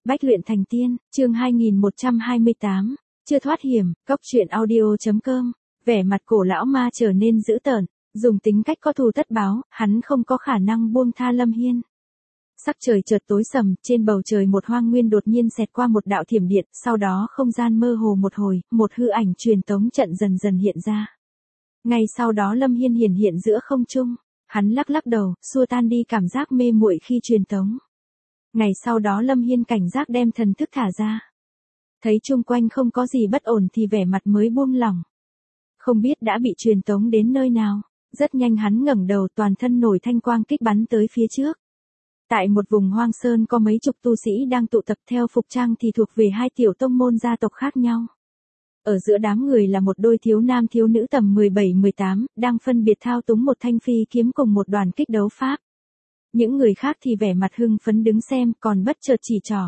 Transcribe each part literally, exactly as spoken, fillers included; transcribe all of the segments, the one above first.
Bách luyện thành tiên, chương hai nghìn một trăm hai mươi tám, chưa thoát hiểm, cốc truyện audio.com, vẻ mặt cổ lão ma trở nên dữ tợn, dùng tính cách có thù tất báo, hắn không có khả năng buông tha Lâm Hiên. Sắc trời chợt tối sầm, trên bầu trời một hoang nguyên đột nhiên xẹt qua một đạo thiểm điện, sau đó không gian mơ hồ một hồi, một hư ảnh truyền tống trận dần dần hiện ra. Ngay sau đó Lâm Hiên hiển hiện giữa không trung, hắn lắc lắc đầu, xua tan đi cảm giác mê muội khi truyền tống. Ngày sau đó Lâm Hiên cảnh giác đem thần thức thả ra. Thấy chung quanh không có gì bất ổn thì vẻ mặt mới buông lỏng. Không biết đã bị truyền tống đến nơi nào, rất nhanh hắn ngẩng đầu, toàn thân nổi thanh quang kích bắn tới phía trước. Tại một vùng hoang sơn có mấy chục tu sĩ đang tụ tập, theo phục trang thì thuộc về hai tiểu tông môn gia tộc khác nhau. Ở giữa đám người là một đôi thiếu nam thiếu nữ tầm mười bảy mười tám, đang phân biệt thao túng một thanh phi kiếm cùng một đoàn kích đấu pháp. Những người khác thì vẻ mặt hưng phấn đứng xem, còn bất chợt chỉ trỏ.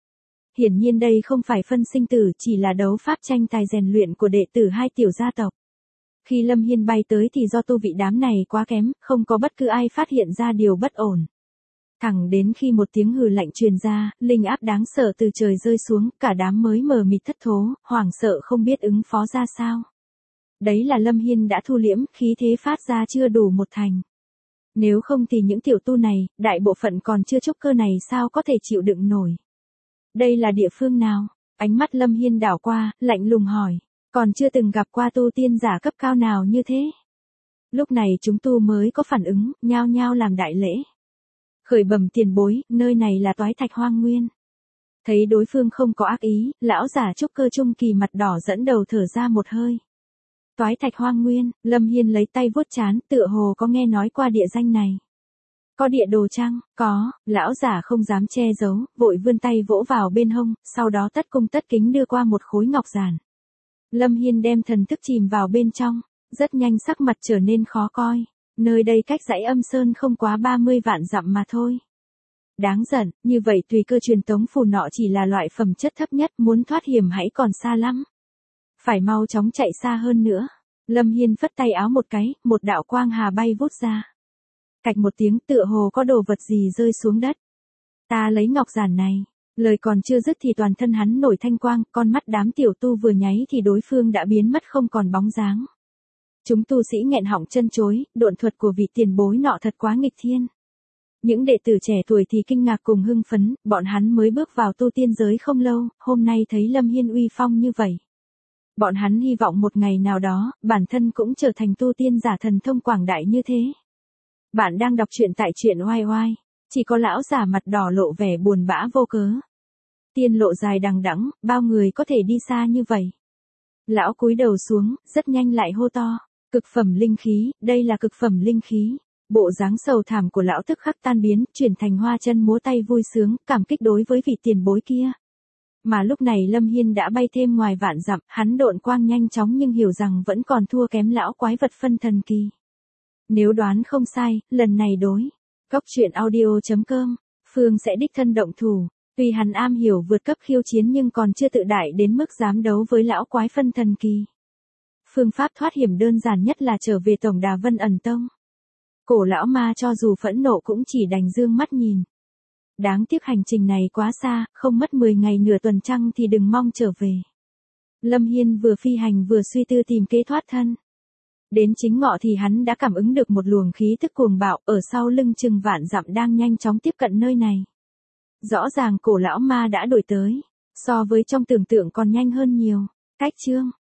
Hiển nhiên đây không phải phân sinh tử, chỉ là đấu pháp tranh tài rèn luyện của đệ tử hai tiểu gia tộc. Khi Lâm Hiên bay tới thì do tu vị đám này quá kém, không có bất cứ ai phát hiện ra điều bất ổn. Thẳng đến khi một tiếng hừ lạnh truyền ra, linh áp đáng sợ từ trời rơi xuống, cả đám mới mờ mịt thất thố, hoảng sợ không biết ứng phó ra sao. Đấy là Lâm Hiên đã thu liễm, khí thế phát ra chưa đủ một thành. Nếu không thì những tiểu tu này, đại bộ phận còn chưa trúc cơ này sao có thể chịu đựng nổi. Đây là địa phương nào? Ánh mắt Lâm Hiên đảo qua, lạnh lùng hỏi. Còn chưa từng gặp qua tu tiên giả cấp cao nào như thế. Lúc này chúng tu mới có phản ứng, nhao nhao làm đại lễ. Khởi bẩm tiền bối, nơi này là Toái Thạch Hoang Nguyên. Thấy đối phương không có ác ý, lão giả trúc cơ trung kỳ mặt đỏ dẫn đầu thở ra một hơi. Toái Thạch Hoang Nguyên, Lâm Hiên lấy tay vuốt trán, tựa hồ có nghe nói qua địa danh này. Có địa đồ chăng? Có, lão giả không dám che giấu, vội vươn tay vỗ vào bên hông, sau đó tất cung tất kính đưa qua một khối ngọc giản. Lâm Hiên đem thần thức chìm vào bên trong, rất nhanh sắc mặt trở nên khó coi. Nơi đây cách dãy Âm Sơn không quá ba mươi vạn dặm mà thôi. Đáng giận, như vậy tùy cơ truyền tống phù nọ chỉ là loại phẩm chất thấp nhất, muốn thoát hiểm hãy còn xa lắm. Phải mau chóng chạy xa hơn nữa. Lâm Hiên phất tay áo một cái, một đạo quang hà bay vút ra. Cạch một tiếng, tựa hồ có đồ vật gì rơi xuống đất. Ta lấy ngọc giản này. Lời còn chưa dứt thì toàn thân hắn nổi thanh quang, con mắt đám tiểu tu vừa nháy thì đối phương đã biến mất không còn bóng dáng. Chúng tu sĩ nghẹn họng chân chối, độn thuật của vị tiền bối nọ thật quá nghịch thiên. Những đệ tử trẻ tuổi thì kinh ngạc cùng hưng phấn, bọn hắn mới bước vào tu tiên giới không lâu, hôm nay thấy Lâm Hiên uy phong như vậy. Bọn hắn hy vọng một ngày nào đó, bản thân cũng trở thành tu tiên giả thần thông quảng đại như thế. Bạn đang đọc truyện tại truyện oai oai, chỉ có lão giả mặt đỏ lộ vẻ buồn bã vô cớ. Tiên lộ dài đằng đẵng, bao người có thể đi xa như vậy. Lão cúi đầu xuống, rất nhanh lại hô to. Cực phẩm linh khí, đây là cực phẩm linh khí. Bộ dáng sầu thảm của lão tức khắc tan biến, chuyển thành hoa chân múa tay vui sướng, cảm kích đối với vị tiền bối kia. Mà lúc này Lâm Hiên đã bay thêm ngoài vạn dặm, hắn độn quang nhanh chóng nhưng hiểu rằng vẫn còn thua kém lão quái vật phân thần kỳ. Nếu đoán không sai, lần này đối. Cốc truyện audio.com, Phương sẽ đích thân động thủ. Tuy hắn am hiểu vượt cấp khiêu chiến nhưng còn chưa tự đại đến mức dám đấu với lão quái phân thần kỳ. Phương pháp thoát hiểm đơn giản nhất là trở về tổng đà Vân Ẩn Tông. Cổ lão ma cho dù phẫn nộ cũng chỉ đành dương mắt nhìn. Đáng tiếc hành trình này quá xa, không mất mười ngày nửa tuần trăng thì đừng mong trở về. Lâm Hiên vừa phi hành vừa suy tư tìm kế thoát thân. Đến chính ngọ thì hắn đã cảm ứng được một luồng khí tức cuồng bạo ở sau lưng chừng vạn dặm đang nhanh chóng tiếp cận nơi này. Rõ ràng cổ lão ma đã đuổi tới, so với trong tưởng tượng còn nhanh hơn nhiều. Cách chương